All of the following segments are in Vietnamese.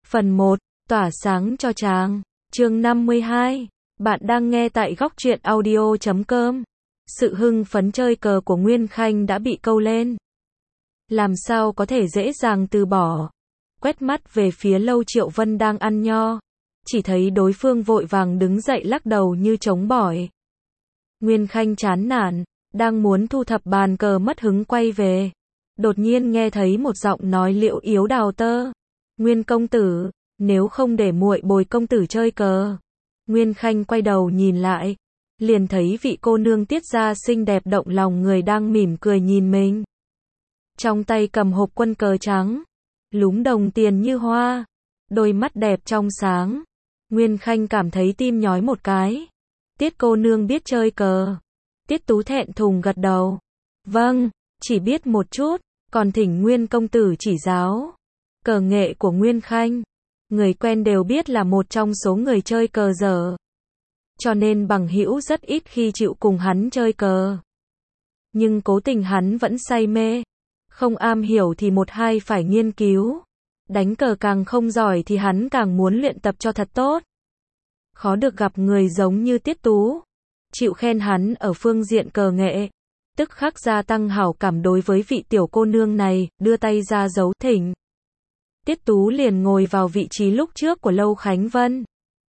Phần 1, tỏa sáng cho chàng. Chương 52. Bạn đang nghe tại góc truyện audio.com. Sự hưng phấn chơi cờ của Nguyên Khanh đã bị câu lên. Làm sao có thể dễ dàng từ bỏ. Quét mắt về phía Lâu Triệu Vân đang ăn nho. Chỉ thấy đối phương vội vàng đứng dậy lắc đầu như trống bỏi. Nguyên Khanh chán nản, đang muốn thu thập bàn cờ mất hứng quay về. Đột nhiên nghe thấy một giọng nói liễu yếu đào tơ. Nguyên công tử, nếu không để muội bồi công tử chơi cờ. Nguyên Khanh quay đầu nhìn lại, liền thấy vị cô nương tiết ra xinh đẹp động lòng người đang mỉm cười nhìn mình. Trong tay cầm hộp quân cờ trắng, lúm đồng tiền như hoa, đôi mắt đẹp trong sáng. Nguyên Khanh cảm thấy tim nhói một cái. Tiết cô nương biết chơi cờ. Tiết Tú thẹn thùng gật đầu. Vâng, chỉ biết một chút, còn thỉnh Nguyên công tử chỉ giáo. Cờ nghệ của Nguyên Khanh, người quen đều biết là một trong số người chơi cờ dở. Cho nên bằng hữu rất ít khi chịu cùng hắn chơi cờ. Nhưng cố tình hắn vẫn say mê. Không am hiểu thì một hai phải nghiên cứu. Đánh cờ càng không giỏi thì hắn càng muốn luyện tập cho thật tốt. Khó được gặp người giống như Tiết Tú. Chịu khen hắn ở phương diện cờ nghệ. Tức khắc gia tăng hảo cảm đối với vị tiểu cô nương này, đưa tay ra dấu thỉnh. Tiết Tú liền ngồi vào vị trí lúc trước của Lâu Khánh Vân.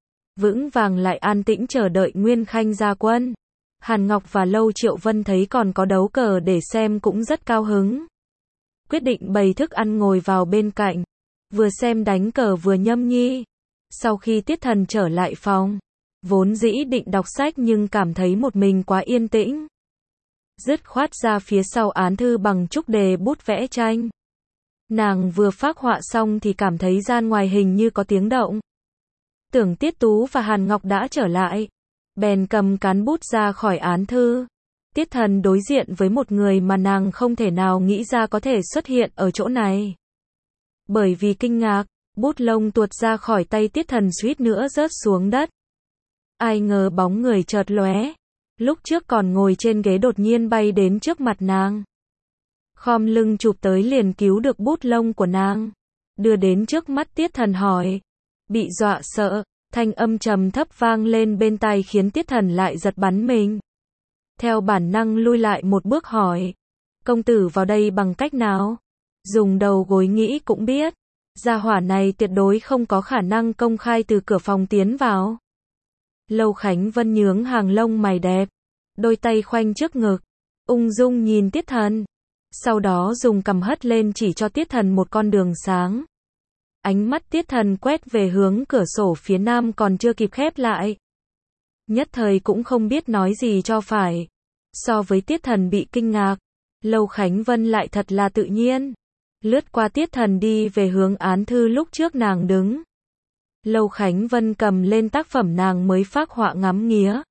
Vững vàng lại an tĩnh chờ đợi Nguyên Khanh ra quân. Hàn Ngọc và Lâu Triệu Vân thấy còn có đấu cờ để xem cũng rất cao hứng. Quyết định bày thức ăn ngồi vào bên cạnh. Vừa xem đánh cờ vừa nhâm nhi. Sau khi Tiết Thần trở lại phòng, vốn dĩ định đọc sách nhưng cảm thấy một mình quá yên tĩnh. Dứt khoát ra phía sau án thư bằng trúc đề bút vẽ tranh. Nàng vừa phác họa xong thì cảm thấy gian ngoài hình như có tiếng động. Tưởng Tiết Tú và Hàn Ngọc đã trở lại. Bèn cầm cán bút ra khỏi án thư. Tiết Thần đối diện với một người mà nàng không thể nào nghĩ ra có thể xuất hiện ở chỗ này. Bởi vì kinh ngạc, bút lông tuột ra khỏi tay Tiết Thần suýt nữa rớt xuống đất. Ai ngờ bóng người chợt lóe. Lúc trước còn ngồi trên ghế đột nhiên bay đến trước mặt nàng. Khom lưng chụp tới liền cứu được bút lông của nàng. Đưa đến trước mắt Tiết Thần hỏi. Bị dọa sợ, thanh âm trầm thấp vang lên bên tai khiến Tiết Thần lại giật bắn mình. Theo bản năng lui lại một bước hỏi. Công tử vào đây bằng cách nào? Dùng đầu gối nghĩ cũng biết. Gia hỏa này tuyệt đối không có khả năng công khai từ cửa phòng tiến vào. Lâu Khánh Vân nhướng hàng lông mày đẹp. Đôi tay khoanh trước ngực. Ung dung nhìn Tiết Thần. Sau đó dùng cằm hất lên chỉ cho Tiết Thần một con đường sáng. Ánh mắt Tiết Thần quét về hướng cửa sổ phía nam còn chưa kịp khép lại. Nhất thời cũng không biết nói gì cho phải. So với Tiết Thần bị kinh ngạc, Lâu Khánh Vân lại thật là tự nhiên. Lướt qua Tiết Thần đi về hướng án thư lúc trước nàng đứng. Lâu Khánh Vân cầm lên tác phẩm nàng mới phác họa ngắm nghía.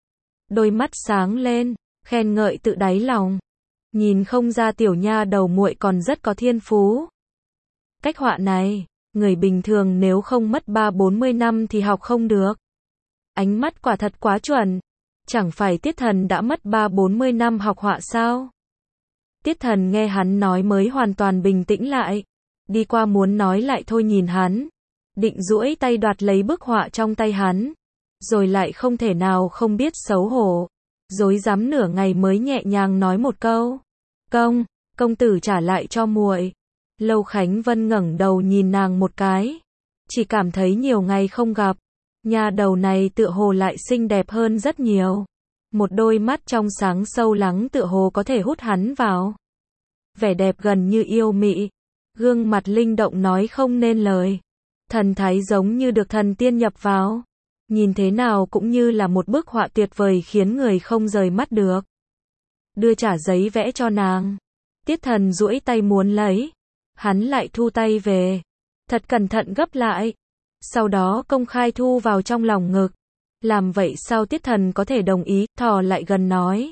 Đôi mắt sáng lên, khen ngợi tự đáy lòng. Nhìn không ra tiểu nha đầu muội còn rất có thiên phú. Cách họa này, người bình thường nếu không mất 30-40 năm thì học không được. Ánh mắt quả thật quá chuẩn. Chẳng phải Tiết Thần đã mất 30-40 năm học họa sao? Tiết Thần nghe hắn nói mới hoàn toàn bình tĩnh lại. Đi qua muốn nói lại thôi nhìn hắn. Định duỗi tay đoạt lấy bức họa trong tay hắn. Rồi lại không thể nào không biết xấu hổ. Rối rắm nửa ngày mới nhẹ nhàng nói một câu. Công tử trả lại cho muội. Lâu Khánh Vân ngẩng đầu nhìn nàng một cái. Chỉ cảm thấy nhiều ngày không gặp. Nhà đầu này tựa hồ lại xinh đẹp hơn rất nhiều. Một đôi mắt trong sáng sâu lắng tựa hồ có thể hút hắn vào. Vẻ đẹp gần như yêu mị. Gương mặt linh động nói không nên lời. Thần thái giống như được thần tiên nhập vào. Nhìn thế nào cũng như là một bức họa tuyệt vời khiến người không rời mắt được. Đưa trả giấy vẽ cho nàng. Tiết Thần duỗi tay muốn lấy. Hắn lại thu tay về. Thật cẩn thận gấp lại. Sau đó công khai thu vào trong lòng ngực. Làm vậy sao Tiết Thần có thể đồng ý, thò lại gần nói.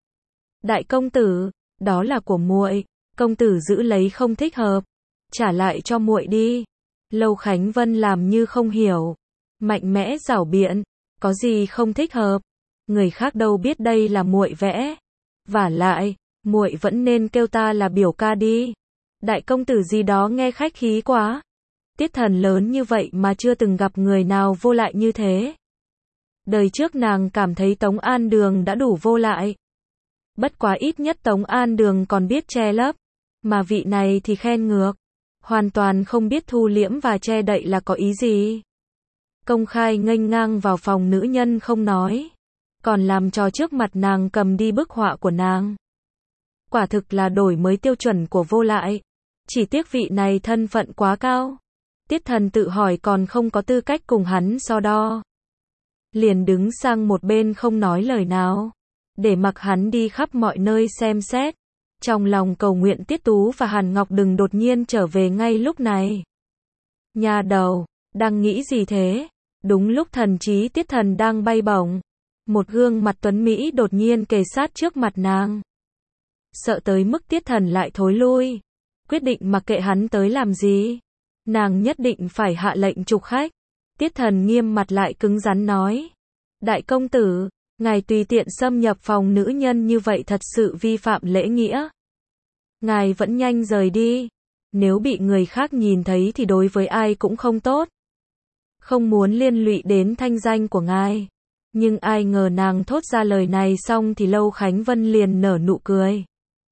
Đại công tử, đó là của muội, công tử giữ lấy không thích hợp. Trả lại cho muội đi. Lâu Khánh Vân làm như không hiểu. Mạnh mẽ giảo biện, có gì không thích hợp. Người khác đâu biết đây là muội vẽ. Vả lại, muội vẫn nên kêu ta là biểu ca đi. Đại công tử gì đó nghe khách khí quá. Tiết Thần lớn như vậy mà chưa từng gặp người nào vô lại như thế. Đời trước nàng cảm thấy Tống An Đường đã đủ vô lại. Bất quá ít nhất Tống An Đường còn biết che lấp, mà vị này thì khen ngược. Hoàn toàn không biết thu liễm và che đậy là có ý gì. Công khai nghênh ngang vào phòng nữ nhân không nói, còn làm trò trước mặt nàng cầm đi bức họa của nàng. Quả thực là đổi mới tiêu chuẩn của vô lại. Chỉ tiếc vị này thân phận quá cao. Tiết Thần tự hỏi còn không có tư cách cùng hắn so đo. Liền đứng sang một bên không nói lời nào, để mặc hắn đi khắp mọi nơi xem xét. Trong lòng cầu nguyện Tiết Tú và Hàn Ngọc đừng đột nhiên trở về ngay lúc này. Nhà đầu, đang nghĩ gì thế? Đúng lúc thần trí Tiết Thần đang bay bổng, một gương mặt tuấn Mỹ đột nhiên kề sát trước mặt nàng. Sợ tới mức Tiết Thần lại thối lui, quyết định mặc kệ hắn tới làm gì. Nàng nhất định phải hạ lệnh trục khách. Tiết Thần nghiêm mặt lại cứng rắn nói. Đại công tử, ngài tùy tiện xâm nhập phòng nữ nhân như vậy thật sự vi phạm lễ nghĩa. Ngài vẫn nhanh rời đi. Nếu bị người khác nhìn thấy thì đối với ai cũng không tốt. Không muốn liên lụy đến thanh danh của ngài. Nhưng ai ngờ nàng thốt ra lời này xong thì Lâu Khánh Vân liền nở nụ cười.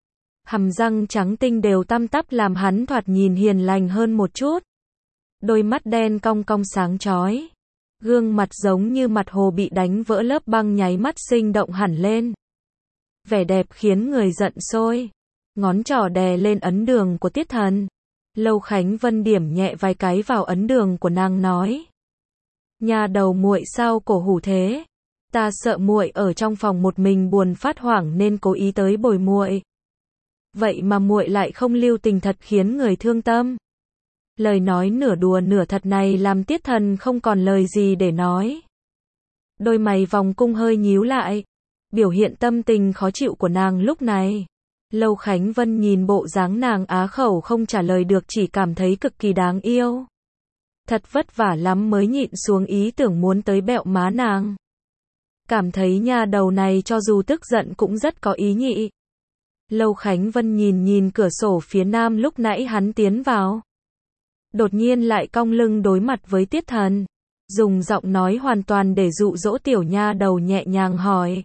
Hàm răng trắng tinh đều tăm tắp làm hắn thoạt nhìn hiền lành hơn một chút. Đôi mắt đen cong cong sáng chói. Gương mặt giống như mặt hồ bị đánh vỡ lớp băng nháy mắt sinh động hẳn lên. Vẻ đẹp khiến người giận sôi. Ngón trỏ đè lên ấn đường của Tiết Thần. Lâu Khánh Vân điểm nhẹ vài cái vào ấn đường của nàng nói. Nhà đầu muội sao cổ hủ thế? Ta sợ muội ở trong phòng một mình buồn phát hoảng nên cố ý tới bồi muội. Vậy mà muội lại không lưu tình thật khiến người thương tâm. Lời nói nửa đùa nửa thật này làm Tiết Thần không còn lời gì để nói. Đôi mày vòng cung hơi nhíu lại. Biểu hiện tâm tình khó chịu của nàng lúc này. Lâu Khánh Vân nhìn bộ dáng nàng á khẩu không trả lời được chỉ cảm thấy cực kỳ đáng yêu. Thật vất vả lắm mới nhịn xuống ý tưởng muốn tới bẹo má nàng. Cảm thấy nha đầu này cho dù tức giận cũng rất có ý nhị. Lâu Khánh Vân nhìn cửa sổ phía nam lúc nãy hắn tiến vào. Đột nhiên lại cong lưng đối mặt với Tiết Thần. Dùng giọng nói hoàn toàn để dụ dỗ tiểu nha đầu nhẹ nhàng hỏi.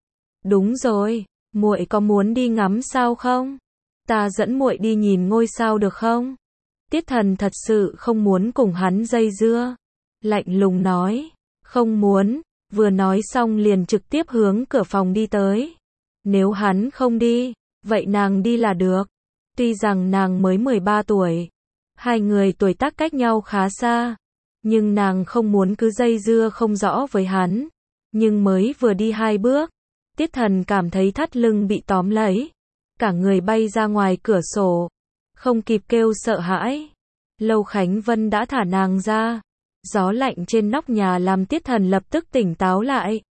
Đúng rồi, muội có muốn đi ngắm sao không? Ta dẫn muội đi nhìn ngôi sao được không? Tiết Thần thật sự không muốn cùng hắn dây dưa. Lạnh lùng nói. Không muốn. Vừa nói xong liền trực tiếp hướng cửa phòng đi tới. Nếu hắn không đi, vậy nàng đi là được. Tuy rằng nàng mới 13 tuổi. Hai người tuổi tác cách nhau khá xa. Nhưng nàng không muốn cứ dây dưa không rõ với hắn. Nhưng mới vừa đi 2 bước. Tiết Thần cảm thấy thắt lưng bị tóm lấy. Cả người bay ra ngoài cửa sổ. Không kịp kêu sợ hãi. Lâu Khánh Vân đã thả nàng ra. Gió lạnh trên nóc nhà làm Tiết Thần lập tức tỉnh táo lại.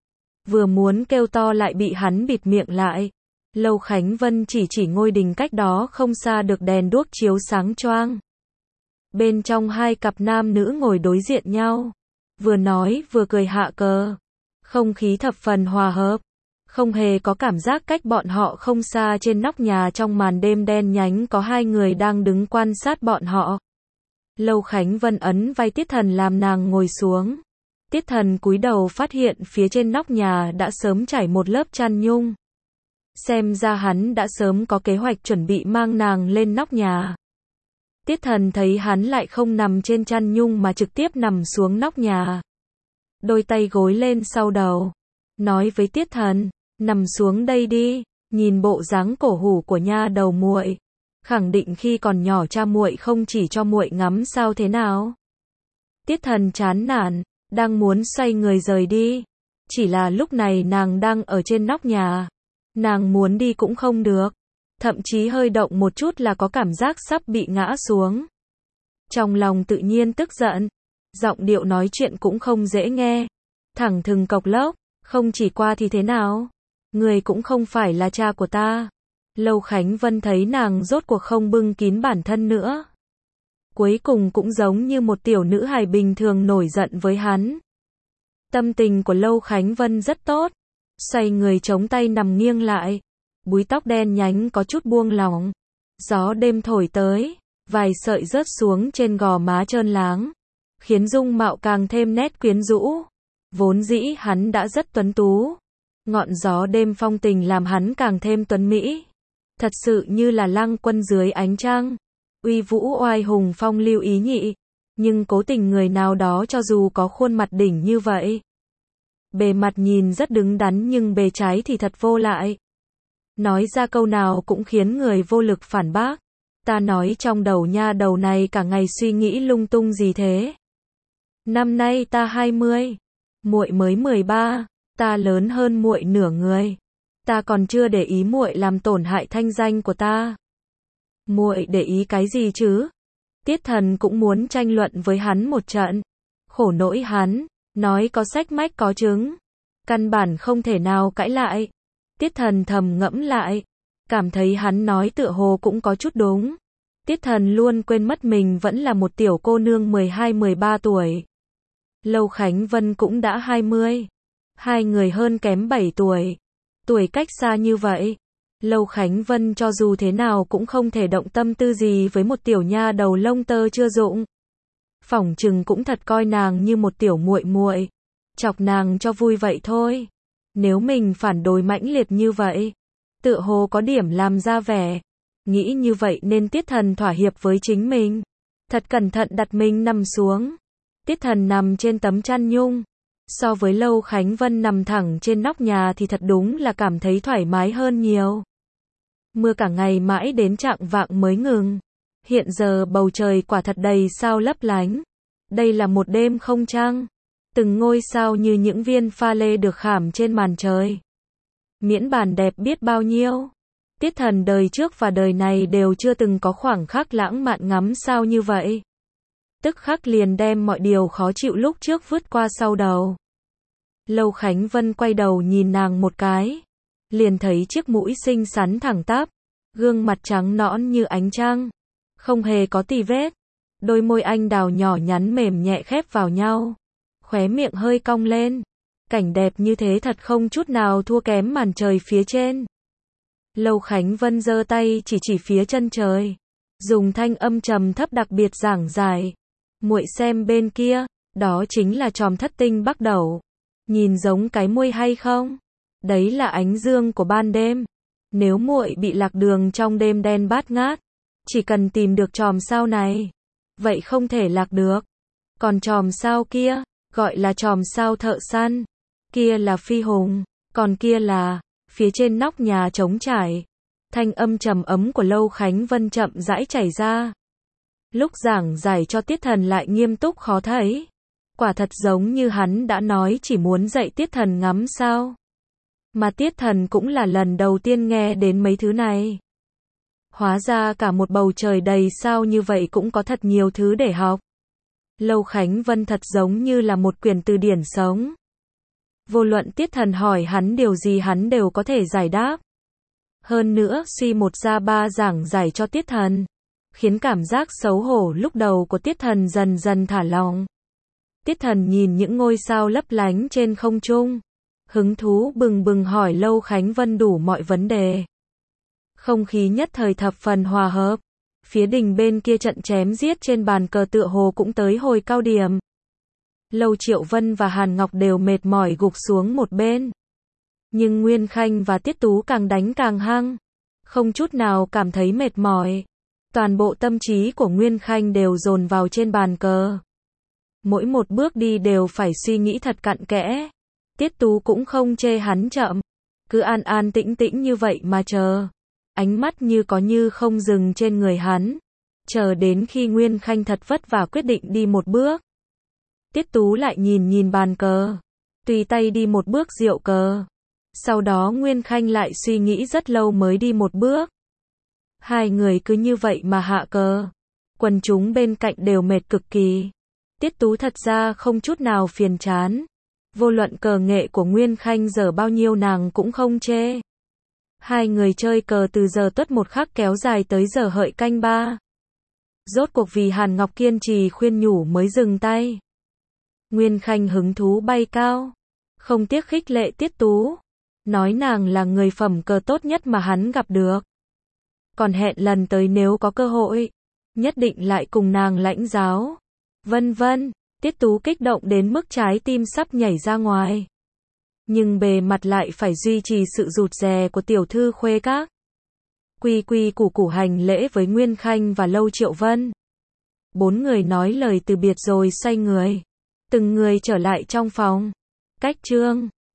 Vừa muốn kêu to lại bị hắn bịt miệng lại. Lâu Khánh Vân chỉ ngôi đình cách đó không xa được đèn đuốc chiếu sáng choang. Bên trong hai cặp nam nữ ngồi đối diện nhau. Vừa nói vừa cười hạ cờ. Không khí thập phần hòa hợp. Không hề có cảm giác cách bọn họ không xa trên nóc nhà trong màn đêm đen nhánh có hai người đang đứng quan sát bọn họ. Lâu Khánh Vân ấn vai Tiết Thần làm nàng ngồi xuống. Tiết Thần cúi đầu phát hiện phía trên nóc nhà đã sớm trải một lớp chăn nhung. Xem ra hắn đã sớm có kế hoạch chuẩn bị mang nàng lên nóc nhà. Tiết Thần thấy hắn lại không nằm trên chăn nhung mà trực tiếp nằm xuống nóc nhà. Đôi tay gối lên sau đầu. Nói với Tiết Thần, nằm xuống đây đi, nhìn bộ dáng cổ hủ của nha đầu muội. Khẳng định khi còn nhỏ cha muội không chỉ cho muội ngắm sao thế nào. Tiết Thần chán nản, đang muốn xoay người rời đi. Chỉ là lúc này nàng đang ở trên nóc nhà. Nàng muốn đi cũng không được. Thậm chí hơi động một chút là có cảm giác sắp bị ngã xuống. Trong lòng tự nhiên tức giận. Giọng điệu nói chuyện cũng không dễ nghe. Thẳng thừng cộc lốc, không chỉ qua thì thế nào? Người cũng không phải là cha của ta. Lâu Khánh Vân thấy nàng rốt cuộc không bưng kín bản thân nữa. Cuối cùng cũng giống như một tiểu nữ hài bình thường nổi giận với hắn. Tâm tình của Lâu Khánh Vân rất tốt. Xoay người chống tay nằm nghiêng lại. Búi tóc đen nhánh có chút buông lỏng. Gió đêm thổi tới. vài sợi rớt xuống trên gò má trơn láng, khiến dung mạo càng thêm nét quyến rũ. Vốn dĩ hắn đã rất tuấn tú, ngọn gió đêm phong tình làm hắn càng thêm tuấn mỹ. Thật sự như là lăng quân dưới ánh trăng, uy vũ oai hùng phong lưu ý nhị. Nhưng cố tình người nào đó cho dù có khuôn mặt đỉnh như vậy, bề mặt nhìn rất đứng đắn nhưng bề trái thì thật vô lại. Nói ra câu nào cũng khiến người vô lực phản bác. Ta nói trong đầu nha đầu này cả ngày suy nghĩ lung tung gì thế? Năm nay ta 20, muội mới 13, ta lớn hơn muội nửa người. Ta còn chưa để ý muội làm tổn hại thanh danh của ta. Muội để ý cái gì chứ? Tiết Thần cũng muốn tranh luận với hắn một trận. Khổ nỗi hắn, nói có sách mách có chứng, căn bản không thể nào cãi lại. Tiết Thần thầm ngẫm lại, cảm thấy hắn nói tựa hồ cũng có chút đúng. Tiết Thần luôn quên mất mình vẫn là một tiểu cô nương 12-13 tuổi. Lâu Khánh Vân cũng đã 20. Hai người hơn kém 7 tuổi. Tuổi cách xa như vậy, Lâu Khánh Vân cho dù thế nào cũng không thể động tâm tư gì với một tiểu nha đầu lông tơ chưa rụng. Phỏng chừng cũng thật coi nàng như một tiểu muội muội, chọc nàng cho vui vậy thôi. Nếu mình phản đối mãnh liệt như vậy, tựa hồ có điểm làm ra vẻ. Nghĩ như vậy nên Tiết Thần thỏa hiệp với chính mình. Thật cẩn thận đặt mình nằm xuống. Tiết Thần nằm trên tấm chăn nhung. So với Lâu Khánh Vân nằm thẳng trên nóc nhà thì thật đúng là cảm thấy thoải mái hơn nhiều. Mưa cả ngày mãi đến chạng vạng mới ngừng. Hiện giờ bầu trời quả thật đầy sao lấp lánh. Đây là một đêm không trăng. Từng ngôi sao như những viên pha lê được khảm trên màn trời. Miễn bàn đẹp biết bao nhiêu. Tiết Thần đời trước và đời này đều chưa từng có khoảng khắc lãng mạn ngắm sao như vậy. Tức khắc liền đem mọi điều khó chịu lúc trước vứt qua sau đầu. Lâu Khánh Vân quay đầu nhìn nàng một cái, liền thấy chiếc mũi xinh xắn thẳng tắp, gương mặt trắng nõn như ánh trăng, không hề có tì vết, đôi môi anh đào nhỏ nhắn mềm nhẹ khép vào nhau, khóe miệng hơi cong lên. Cảnh đẹp như thế thật không chút nào thua kém màn trời phía trên. Lâu Khánh Vân giơ tay chỉ phía chân trời, dùng thanh âm trầm thấp đặc biệt giảng giải. Muội xem bên kia, đó chính là chòm thất tinh Bắc Đẩu. Nhìn giống cái môi hay không? Đấy là ánh dương của ban đêm. Nếu muội bị lạc đường trong đêm đen bát ngát, chỉ cần tìm được chòm sao này, vậy không thể lạc được. Còn chòm sao kia, gọi là chòm sao thợ săn. Kia là phi hùng, còn kia là, phía trên nóc nhà trống trải. Thanh âm trầm ấm của Lâu Khánh Vân chậm rãi chảy ra. Lúc giảng giải cho Tiết Thần lại nghiêm túc khó thấy. Quả thật giống như hắn đã nói chỉ muốn dạy Tiết Thần ngắm sao. Mà Tiết Thần cũng là lần đầu tiên nghe đến mấy thứ này. Hóa ra cả một bầu trời đầy sao như vậy cũng có thật nhiều thứ để học. Lâu Khánh Vân thật giống như là một quyển từ điển sống. Vô luận Tiết Thần hỏi hắn điều gì hắn đều có thể giải đáp. Hơn nữa suy một ra ba giảng giải cho Tiết Thần, khiến cảm giác xấu hổ lúc đầu của Tiết Thần dần dần thả lỏng. Tiết Thần nhìn những ngôi sao lấp lánh trên không trung, hứng thú bừng bừng hỏi Lâu Khánh Vân đủ mọi vấn đề. Không khí nhất thời thập phần hòa hợp. Phía đình bên kia trận chém giết trên bàn cờ tựa hồ cũng tới hồi cao điểm. Lâu Triệu Vân và Hàn Ngọc đều mệt mỏi gục xuống một bên. Nhưng Nguyên Khanh và Tiết Tú càng đánh càng hăng, không chút nào cảm thấy mệt mỏi. Toàn bộ tâm trí của Nguyên Khanh đều dồn vào trên bàn cờ. Mỗi một bước đi đều phải suy nghĩ thật cặn kẽ. Tiết Tú cũng không chê hắn chậm, cứ an an tĩnh tĩnh như vậy mà chờ. Ánh mắt như có như không dừng trên người hắn, chờ đến khi Nguyên Khanh thật vất vả quyết định đi một bước. Tiết Tú lại nhìn bàn cờ, tùy tay đi một bước diệu cờ. Sau đó Nguyên Khanh lại suy nghĩ rất lâu mới đi một bước. Hai người cứ như vậy mà hạ cờ. Quần chúng bên cạnh đều mệt cực kỳ. Tiết Tú thật ra không chút nào phiền chán. Vô luận cờ nghệ của Nguyên Khanh giờ bao nhiêu nàng cũng không chê. Hai người chơi cờ từ giờ tuất một khắc kéo dài tới giờ hợi canh ba. Rốt cuộc vì Hàn Ngọc kiên trì khuyên nhủ mới dừng tay. Nguyên Khanh hứng thú bay cao, không tiếc khích lệ Tiết Tú, nói nàng là người phẩm cờ tốt nhất mà hắn gặp được. Còn hẹn lần tới nếu có cơ hội, nhất định lại cùng nàng lãnh giáo. Vân vân, Tiết Tú kích động đến mức trái tim sắp nhảy ra ngoài. Nhưng bề mặt lại phải duy trì sự rụt rè của tiểu thư Khuê Các. Quy quy củ củ hành lễ với Nguyên Khanh và Lâu Triệu Vân. 4 người nói lời từ biệt rồi xoay người. Từng người trở lại trong phòng. Cách chương